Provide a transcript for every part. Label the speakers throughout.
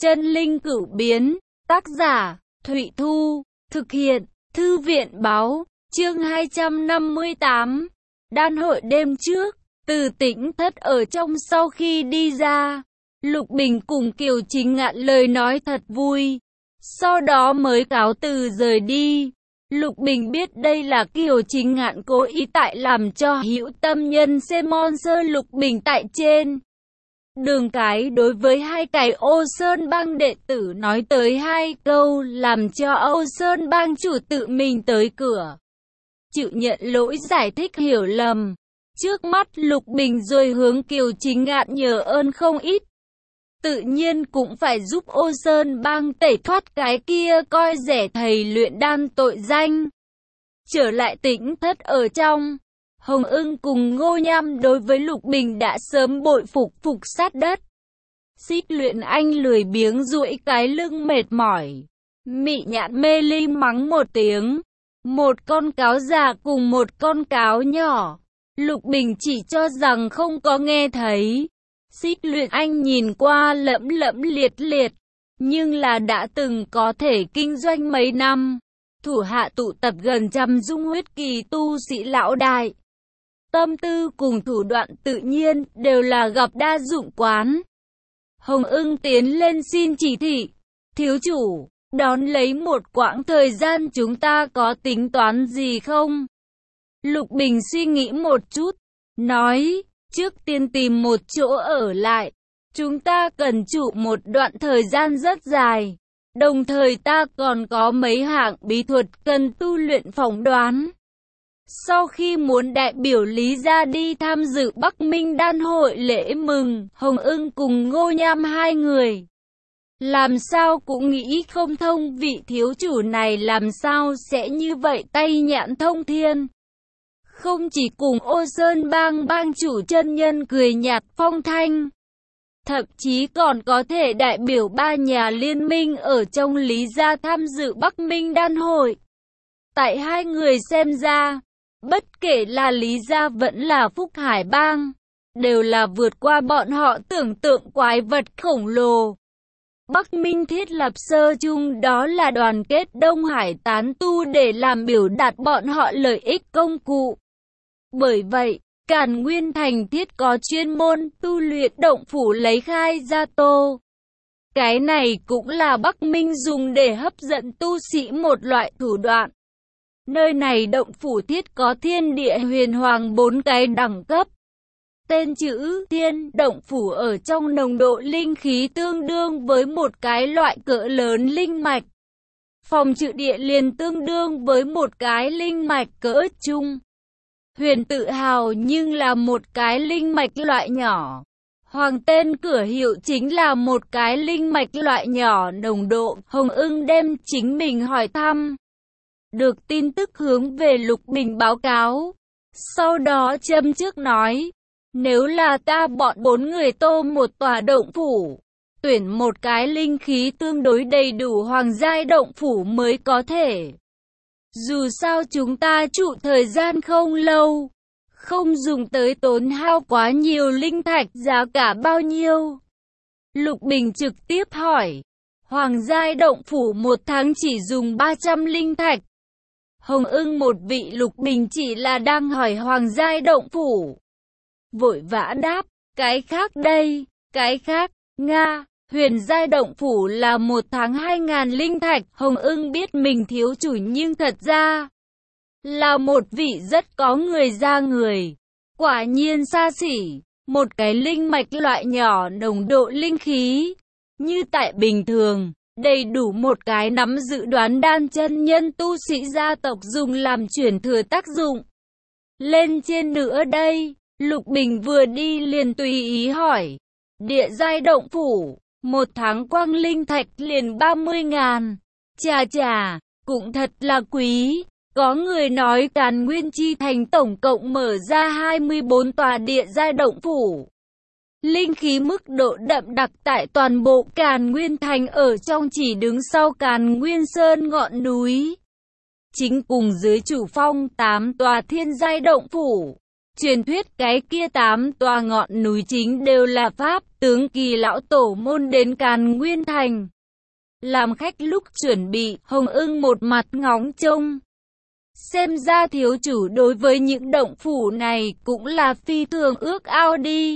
Speaker 1: Chân linh cửu biến, tác giả, Thụy Thu, thực hiện, Thư viện Báo, chương 258. Đan hội đêm trước, từ Tĩnh Thất ở trong sau khi đi ra, Lục Bình cùng Kiều Chính Ngạn lời nói thật vui, sau đó mới cáo từ rời đi. Lục Bình biết đây là Kiều Chính Ngạn cố ý tại làm cho hữu tâm nhân Semon Sơ Lục Bình tại trên đường cái đối với hai cái Ô Sơn Bang đệ tử nói tới hai câu, làm cho Ô Sơn Bang chủ tự mình tới cửa chịu nhận lỗi giải thích hiểu lầm. Trước mắt Lục Bình rồi hướng Kiều Chính Ngạn nhờ ơn không ít, tự nhiên cũng phải giúp Ô Sơn Bang tẩy thoát cái kia coi rẻ thầy luyện đan tội danh. Trở lại Tĩnh Thất ở trong, Hồng Ưng cùng Ngô Nham đối với Lục Bình đã sớm bội phục sát đất. Xích Luyện Anh lười biếng duỗi cái lưng mệt mỏi. Mị Nhạn mê ly mắng một tiếng. Một con cáo già cùng một con cáo nhỏ. Lục Bình chỉ cho rằng không có nghe thấy. Xích Luyện Anh nhìn qua lẫm liệt, nhưng là đã từng có thể kinh doanh mấy năm. Thủ hạ tụ tập gần trăm dung huyết kỳ tu sĩ lão đại. Tâm tư cùng thủ đoạn tự nhiên đều là gặp đa dụng quán. Hồng Ưng tiến lên xin chỉ thị. Thiếu chủ, đón lấy một quãng thời gian chúng ta có tính toán gì không? Lục Bình suy nghĩ một chút, nói, trước tiên tìm một chỗ ở lại. Chúng ta cần trụ một đoạn thời gian rất dài. Đồng thời ta còn có mấy hạng bí thuật cần tu luyện phỏng đoán. Sau khi muốn đại biểu Lý gia đi tham dự Bắc Minh Đan hội lễ mừng, Hồng Ưng cùng Ngô Nham hai người làm sao cũng nghĩ không thông vị thiếu chủ này làm sao sẽ như vậy tay nhãn thông thiên. Không chỉ cùng Ô Sơn Bang bang chủ chân nhân cười nhạt phong thanh, thậm chí còn có thể đại biểu ba nhà liên minh ở trong Lý gia tham dự Bắc Minh Đan hội. Tại hai người xem ra, bất kể là Lý gia vẫn là Phúc Hải Bang, đều là vượt qua bọn họ tưởng tượng quái vật khổng lồ. Bắc Minh thiết lập sơ chung đó là đoàn kết Đông Hải tán tu để làm biểu đạt bọn họ lợi ích công cụ. Bởi vậy, Càn Nguyên Thành thiết có chuyên môn tu luyện động phủ lấy khai gia tô. Cái này cũng là Bắc Minh dùng để hấp dẫn tu sĩ một loại thủ đoạn. Nơi này động phủ thiết có thiên địa huyền hoàng 4 cái đẳng cấp. Tên chữ thiên động phủ ở trong nồng độ linh khí tương đương với một cái loại cỡ lớn linh mạch. Phòng trự địa liền tương đương với một cái linh mạch cỡ trung. Huyền tự hào nhưng là một cái linh mạch loại nhỏ. Hoàng tên cửa hiệu chính là một cái linh mạch loại nhỏ nồng độ. Hồng Ưng đem chính mình hỏi thăm được tin tức hướng về Lục Bình báo cáo. Sau đó châm trước nói, nếu là ta bọn 4 người tô một tòa động phủ, tuyển một cái linh khí tương đối đầy đủ hoàng giai động phủ mới có thể. Dù sao chúng ta trụ thời gian không lâu, không dùng tới tốn hao quá nhiều linh thạch, giá cả bao nhiêu? Lục Bình trực tiếp hỏi, hoàng giai động phủ một tháng chỉ dùng 300 linh thạch. Hồng Ưng một vị Lục Bình chỉ là đang hỏi hoàng giai động phủ, vội vã đáp, cái khác đây, cái khác, Nga, huyền giai động phủ là một tháng 2.000 linh thạch. Hồng Ưng biết mình thiếu chủ nhưng thật ra là một vị rất có người ra người. Quả nhiên xa xỉ, một cái linh mạch loại nhỏ nồng độ linh khí, như tại bình thường, đầy đủ một cái nắm dự đoán đan chân nhân tu sĩ gia tộc dùng làm chuyển thừa tác dụng. Lên trên nữa đây, Lục Bình vừa đi liền tùy ý hỏi, địa giai động phủ, một tháng quang linh thạch liền 30.000. Chà, cũng thật là quý. Có người nói Càn Nguyên Chi Thành tổng cộng mở ra 24 tòa địa giai động phủ. Linh khí mức độ đậm đặc tại toàn bộ Càn Nguyên Thành ở trong chỉ đứng sau Càn Nguyên Sơn ngọn núi. Chính cùng dưới chủ phong 8 tòa thiên giai động phủ. Truyền thuyết cái kia 8 tòa ngọn núi chính đều là pháp tướng Kỳ lão tổ môn đến Càn Nguyên Thành. Làm khách lúc chuẩn bị, Hồng Ưng một mặt ngóng trông. Xem ra thiếu chủ đối với những động phủ này cũng là phi thường ước ao đi.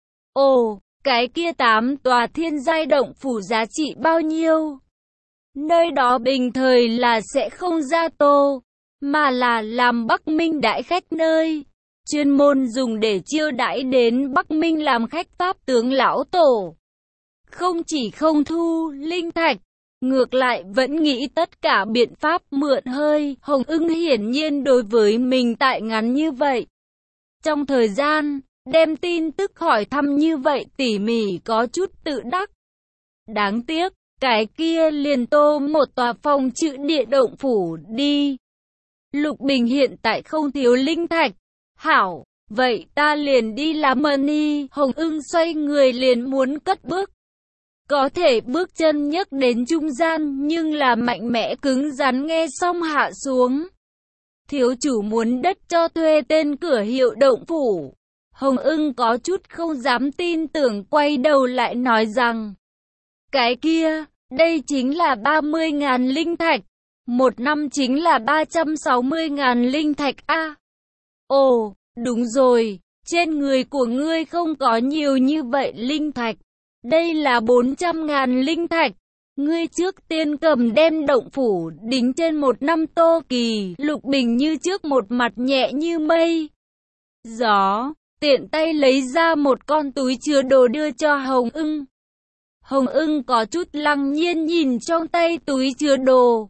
Speaker 1: Ồ, cái kia 8 tòa thiên giai động phủ giá trị bao nhiêu? Nơi đó bình thời là sẽ không ra tô, mà là làm Bắc Minh đại khách nơi. Chuyên môn dùng để chiêu đãi đến Bắc Minh làm khách pháp tướng lão tổ. Không chỉ không thu linh thạch, ngược lại vẫn nghĩ tất cả biện pháp mượn hơi. Hồng Ưng hiển nhiên đối với mình tại ngắn như vậy. Trong thời gian, đem tin tức hỏi thăm như vậy tỉ mỉ có chút tự đắc. Đáng tiếc, cái kia liền tô một tòa phòng chữ địa động phủ đi. Lục Bình hiện tại không thiếu linh thạch. Hảo, vậy ta liền đi làm money. Hồng Ưng xoay người liền muốn cất bước. Có thể bước chân nhấc đến trung gian nhưng là mạnh mẽ cứng rắn nghe xong hạ xuống. Thiếu chủ muốn đất cho thuê tên cửa hiệu động phủ. Hồng Ưng có chút không dám tin tưởng quay đầu lại nói rằng. Cái kia, đây chính là 30.000 linh thạch. Một năm chính là 360.000 linh thạch a. Ồ, đúng rồi, trên người của ngươi không có nhiều như vậy linh thạch. Đây là 400.000 linh thạch. Ngươi trước tiên cầm đem động phủ đính trên một năm tô kỳ. Lục Bình như trước một mặt nhẹ như mây. Gió, tiện tay lấy ra một con túi chứa đồ đưa cho Hồng Ưng. Hồng Ưng có chút lăng nhiên nhìn trong tay túi chứa đồ.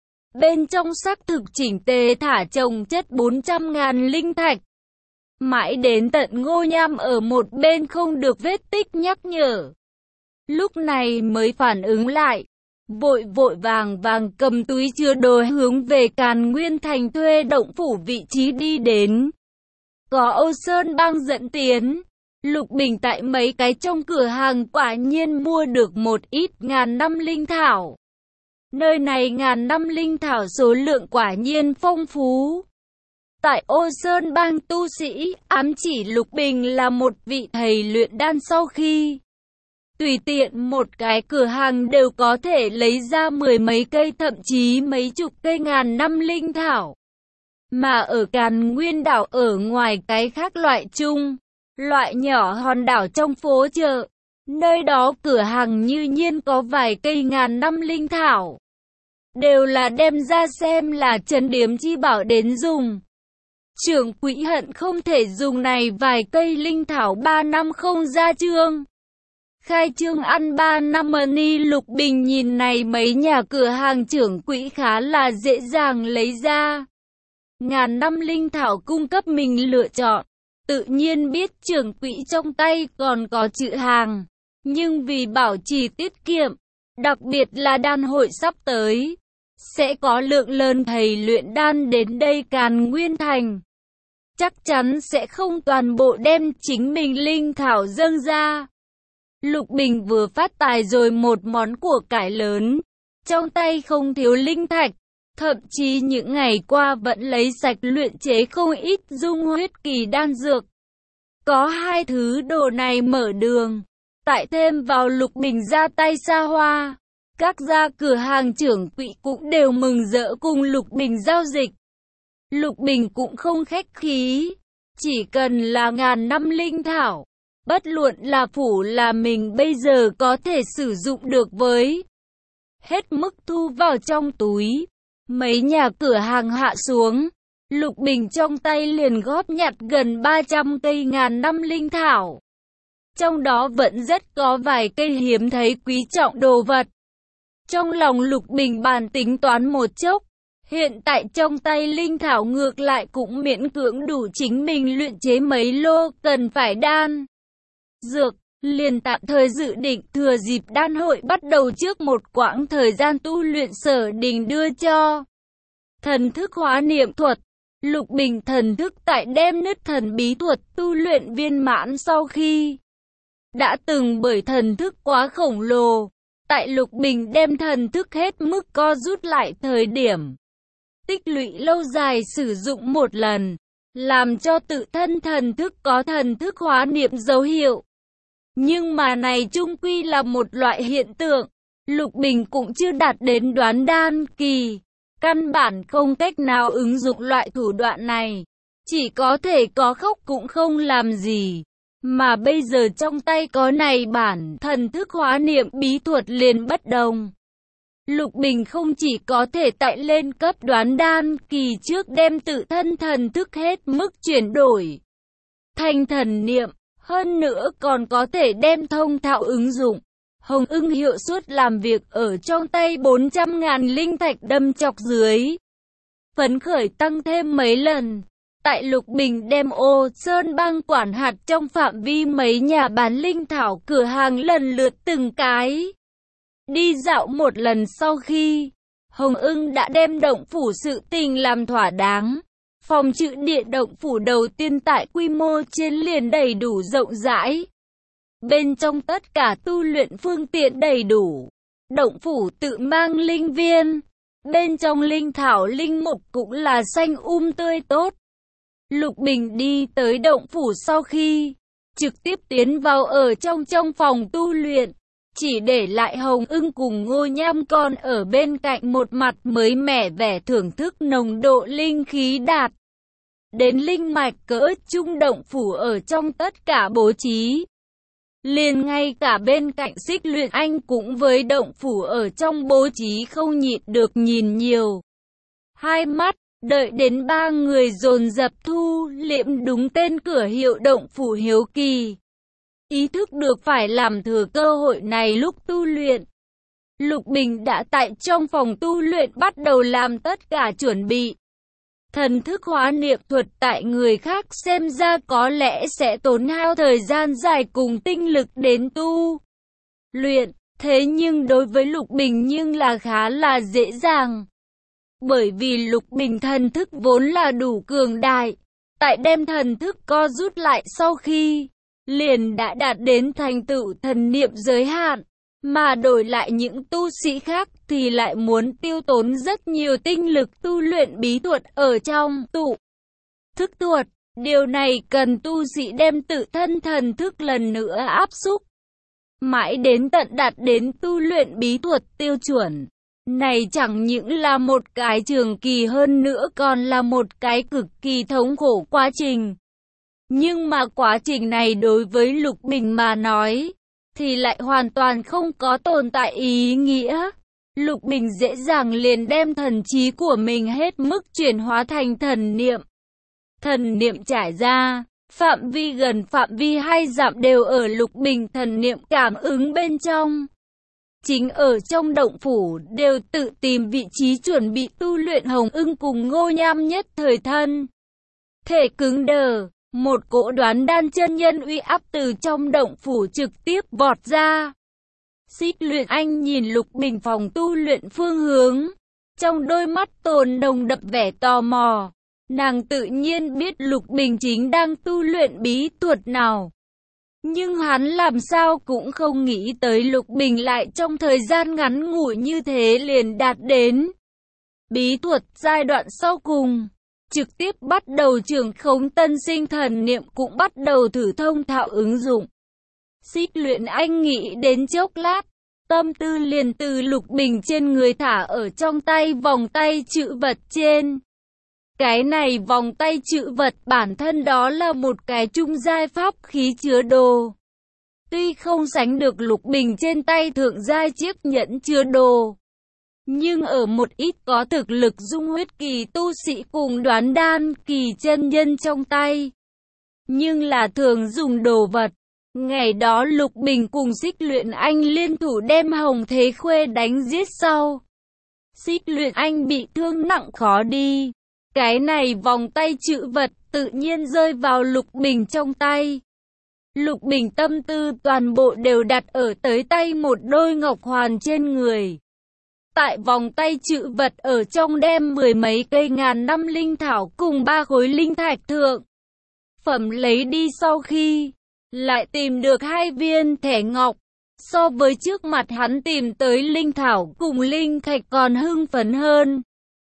Speaker 1: Bên trong xác thực chỉnh tề thả chồng chất 400.000 linh thạch. Mãi đến tận Ngô Nham ở một bên không được vết tích nhắc nhở. Lúc này mới phản ứng lại. Vội vàng cầm túi chứa đồ hướng về Càn Nguyên Thành thuê động phủ vị trí đi đến. Có Âu Sơn Bang dẫn tiến. Lục Bình tại mấy cái trong cửa hàng quả nhiên mua được một ít ngàn năm linh thảo. Nơi này ngàn năm linh thảo số lượng quả nhiên phong phú. Tại Âu Sơn Bang tu sĩ, ám chỉ Lục Bình là một vị thầy luyện đan sau khi tùy tiện một cái cửa hàng đều có thể lấy ra mười mấy cây thậm chí mấy chục cây ngàn năm linh thảo. Mà ở Càn Nguyên đảo ở ngoài cái khác loại chung, loại nhỏ hòn đảo trong phố chợ, nơi đó cửa hàng như nhiên có vài cây ngàn năm linh thảo. Đều là đem ra xem là trấn điếm chi bảo đến dùng. Trưởng quỹ hận không thể dùng này vài cây linh thảo 3 năm không ra chương. Khai trương ăn 3 năm money. Lục Bình nhìn này mấy nhà cửa hàng trưởng quỹ khá là dễ dàng lấy ra. Ngàn năm linh thảo cung cấp mình lựa chọn. Tự nhiên biết trưởng quỹ trong tay còn có chữ hàng. Nhưng vì bảo trì tiết kiệm, đặc biệt là đan hội sắp tới, sẽ có lượng lớn thầy luyện đan đến đây Càn Nguyên Thành. Chắc chắn sẽ không toàn bộ đem chính mình linh thảo dâng ra. Lục Bình vừa phát tài rồi một món của cải lớn. Trong tay không thiếu linh thạch. Thậm chí những ngày qua vẫn lấy sạch luyện chế không ít dung huyết kỳ đan dược. Có hai thứ đồ này mở đường. Tại thêm vào Lục Bình ra tay xa hoa. Các gia cửa hàng trưởng quỹ cũng đều mừng rỡ cùng Lục Bình giao dịch. Lục Bình cũng không khách khí. Chỉ cần là ngàn năm linh thảo. Bất luận là phủ là mình bây giờ có thể sử dụng được với. Hết mức thu vào trong túi. Mấy nhà cửa hàng hạ xuống. Lục Bình trong tay liền góp nhặt gần 300 cây ngàn năm linh thảo. Trong đó vẫn rất có vài cây hiếm thấy quý trọng đồ vật. Trong lòng Lục Bình bàn tính toán một chốc. Hiện tại trong tay linh thảo ngược lại cũng miễn cưỡng đủ chính mình luyện chế mấy lô cần phải đan dược, liền tạm thời dự định thừa dịp đan hội bắt đầu trước một quãng thời gian tu luyện Sở Đình đưa cho. Thần thức hóa niệm thuật. Lục Bình thần thức tại đem nứt thần bí thuật tu luyện viên mãn sau khi đã từng bởi thần thức quá khổng lồ. Tại Lục Bình đem thần thức hết mức co rút lại thời điểm tích lũy lâu dài sử dụng một lần, làm cho tự thân thần thức có thần thức hóa niệm dấu hiệu. Nhưng mà này chung quy là một loại hiện tượng. Lục Bình cũng chưa đạt đến đoán đan kỳ, căn bản không cách nào ứng dụng loại thủ đoạn này. Chỉ có thể có khóc cũng không làm gì. Mà bây giờ trong tay có này bản thần thức hóa niệm bí thuật liền bất đồng. Lục Bình không chỉ có thể tại lên cấp đoán đan kỳ trước đem tự thân thần thức hết mức chuyển đổi thành thần niệm, hơn nữa còn có thể đem thông thạo ứng dụng. Hồng Ưng hiệu suất làm việc ở trong tay 400.000 linh thạch đâm chọc dưới. Phấn khởi tăng thêm mấy lần. Tại Lục Bình đem Ô Sơn Bang quản hạt trong phạm vi mấy nhà bán linh thảo cửa hàng lần lượt từng cái đi dạo một lần sau khi Hồng Ưng đã đem động phủ sự tình làm thỏa đáng. Phòng trữ địa động phủ đầu tiên tại quy mô trên liền đầy đủ rộng rãi. Bên trong tất cả tu luyện phương tiện đầy đủ. Động phủ tự mang linh viên. Bên trong linh thảo linh mục cũng là xanh tươi tốt. Lục Bình đi tới động phủ sau khi trực tiếp tiến vào ở trong phòng tu luyện. Chỉ để lại Hồng Ưng cùng Ngô Nham Con ở bên cạnh một mặt mới mẻ vẻ thưởng thức nồng độ linh khí đạt đến linh mạch cỡ trung động phủ ở trong tất cả bố trí. Liền ngay cả bên cạnh Xích Luyện Anh cũng với động phủ ở trong bố trí không nhịn được nhìn nhiều. Hai mắt, đợi đến ba người dồn dập thu liệm đúng tên cửa hiệu động phủ hiếu kỳ. Ý thức được phải làm thừa cơ hội này lúc tu luyện. Lục Bình đã tại trong phòng tu luyện bắt đầu làm tất cả chuẩn bị. Thần thức hóa niệm thuật tại người khác xem ra có lẽ sẽ tốn hao thời gian dài cùng tinh lực đến tu luyện, thế nhưng đối với Lục Bình nhưng là khá là dễ dàng. Bởi vì Lục Bình thần thức vốn là đủ cường đại, tại đem thần thức co rút lại sau khi liền đã đạt đến thành tựu thần niệm giới hạn. Mà đổi lại những tu sĩ khác thì lại muốn tiêu tốn rất nhiều tinh lực tu luyện bí thuật ở trong tụ thức thuật. Điều này cần tu sĩ đem tự thân thần thức lần nữa áp xúc. Mãi đến tận đạt đến tu luyện bí thuật tiêu chuẩn. Này chẳng những là một cái trường kỳ hơn nữa còn là một cái cực kỳ thống khổ quá trình. Nhưng mà quá trình này đối với Lục Bình mà nói thì lại hoàn toàn không có tồn tại ý nghĩa. Lục Bình dễ dàng liền đem thần trí của mình hết mức chuyển hóa thành thần niệm. Thần niệm trải ra, phạm vi gần phạm vi 2 dặm đều ở Lục Bình thần niệm cảm ứng bên trong. Chính ở trong động phủ đều tự tìm vị trí chuẩn bị tu luyện. Hồng Ưng cùng Ngô Nham nhất thời thân thể cứng đờ. Một cỗ đoán đan chân nhân uy áp từ trong động phủ trực tiếp vọt ra. Xích Luyện Anh nhìn Lục Bình phòng tu luyện phương hướng. Trong đôi mắt tồn nồng đậm vẻ tò mò. Nàng tự nhiên biết Lục Bình chính đang tu luyện bí thuật nào. Nhưng hắn làm sao cũng không nghĩ tới Lục Bình lại trong thời gian ngắn ngủi như thế liền đạt đến bí thuật giai đoạn sau cùng. Trực tiếp bắt đầu trưởng khống tân sinh thần niệm cũng bắt đầu thử thông thạo ứng dụng. Xích Luyện Anh nghĩ đến chốc lát, tâm tư liền từ Lục Bình trên người thả ở trong tay vòng tay chữ vật trên. Cái này vòng tay chữ vật bản thân đó là một cái trung giai pháp khí chứa đồ. Tuy không sánh được Lục Bình trên tay thượng giai chiếc nhẫn chứa đồ, nhưng ở một ít có thực lực dung huyết kỳ tu sĩ cùng đoán đan kỳ chân nhân trong tay. Nhưng là thường dùng đồ vật. Ngày đó Lục Bình cùng Xích Luyện Anh liên thủ đem Hồng Thế Khuê đánh giết sau. Xích Luyện Anh bị thương nặng khó đi. Cái này vòng tay chữ vật tự nhiên rơi vào Lục Bình trong tay. Lục Bình tâm tư toàn bộ đều đặt ở tới tay một đôi ngọc hoàn trên người. Tại vòng tay chữ vật ở trong đem 10 mấy cây ngàn năm linh thảo cùng 3 khối linh thạch thượng phẩm lấy đi sau khi lại tìm được 2 viên thẻ ngọc. So với trước mặt hắn tìm tới linh thảo cùng linh thạch còn hưng phấn hơn.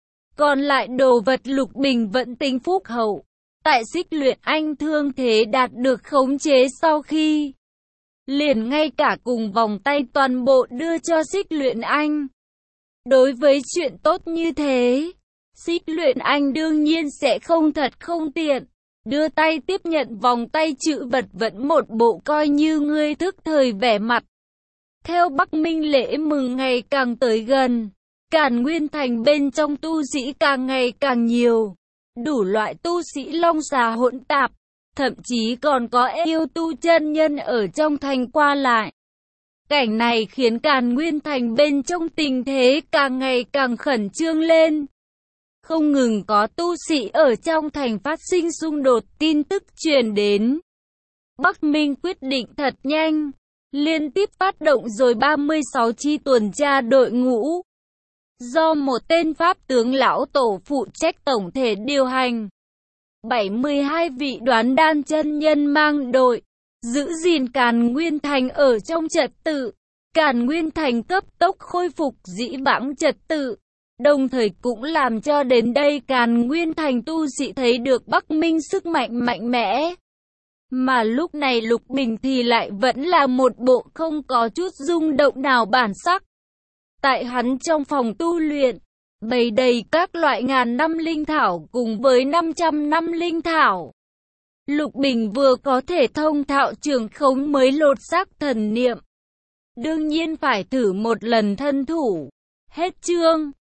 Speaker 1: Còn lại đồ vật Lục Bình vẫn tính phúc hậu. Tại Xích Luyện Anh thương thế đạt được khống chế sau khi liền ngay cả cùng vòng tay toàn bộ đưa cho Xích Luyện Anh. Đối với chuyện tốt như thế, Xích Luyện Anh đương nhiên sẽ không thật không tiện. Đưa tay tiếp nhận vòng tay chữ vật vẫn một bộ coi như ngươi thức thời vẻ mặt. Theo Bắc Minh lễ mừng ngày càng tới gần, Càn Nguyên Thành bên trong tu sĩ càng ngày càng nhiều. Đủ loại tu sĩ long xà hỗn tạp, thậm chí còn có yêu tu chân nhân ở trong thành qua lại. Cảnh này khiến Càn Nguyên Thành bên trong tình thế càng ngày càng khẩn trương lên. Không ngừng có tu sĩ ở trong thành phát sinh xung đột, tin tức truyền đến. Bắc Minh quyết định thật nhanh, liên tiếp phát động rồi 36 chi tuần tra đội ngũ. Do một tên pháp tướng lão tổ phụ trách tổng thể điều hành. 72 vị đoán đan chân nhân mang đội, giữ gìn Càn Nguyên Thành ở trong trật tự. Càn Nguyên Thành cấp tốc khôi phục dĩ vãng trật tự. Đồng thời cũng làm cho đến đây Càn Nguyên Thành tu sĩ thấy được Bắc Minh sức mạnh mạnh mẽ. Mà lúc này Lục Bình thì lại vẫn là một bộ không có chút rung động nào bản sắc. Tại hắn trong phòng tu luyện, bày đầy các loại ngàn năm linh thảo cùng với 500 năm linh thảo. Lục Bình vừa có thể thông thạo trường khống mới lột xác thần niệm. Đương nhiên phải thử một lần thân thủ. Hết chương.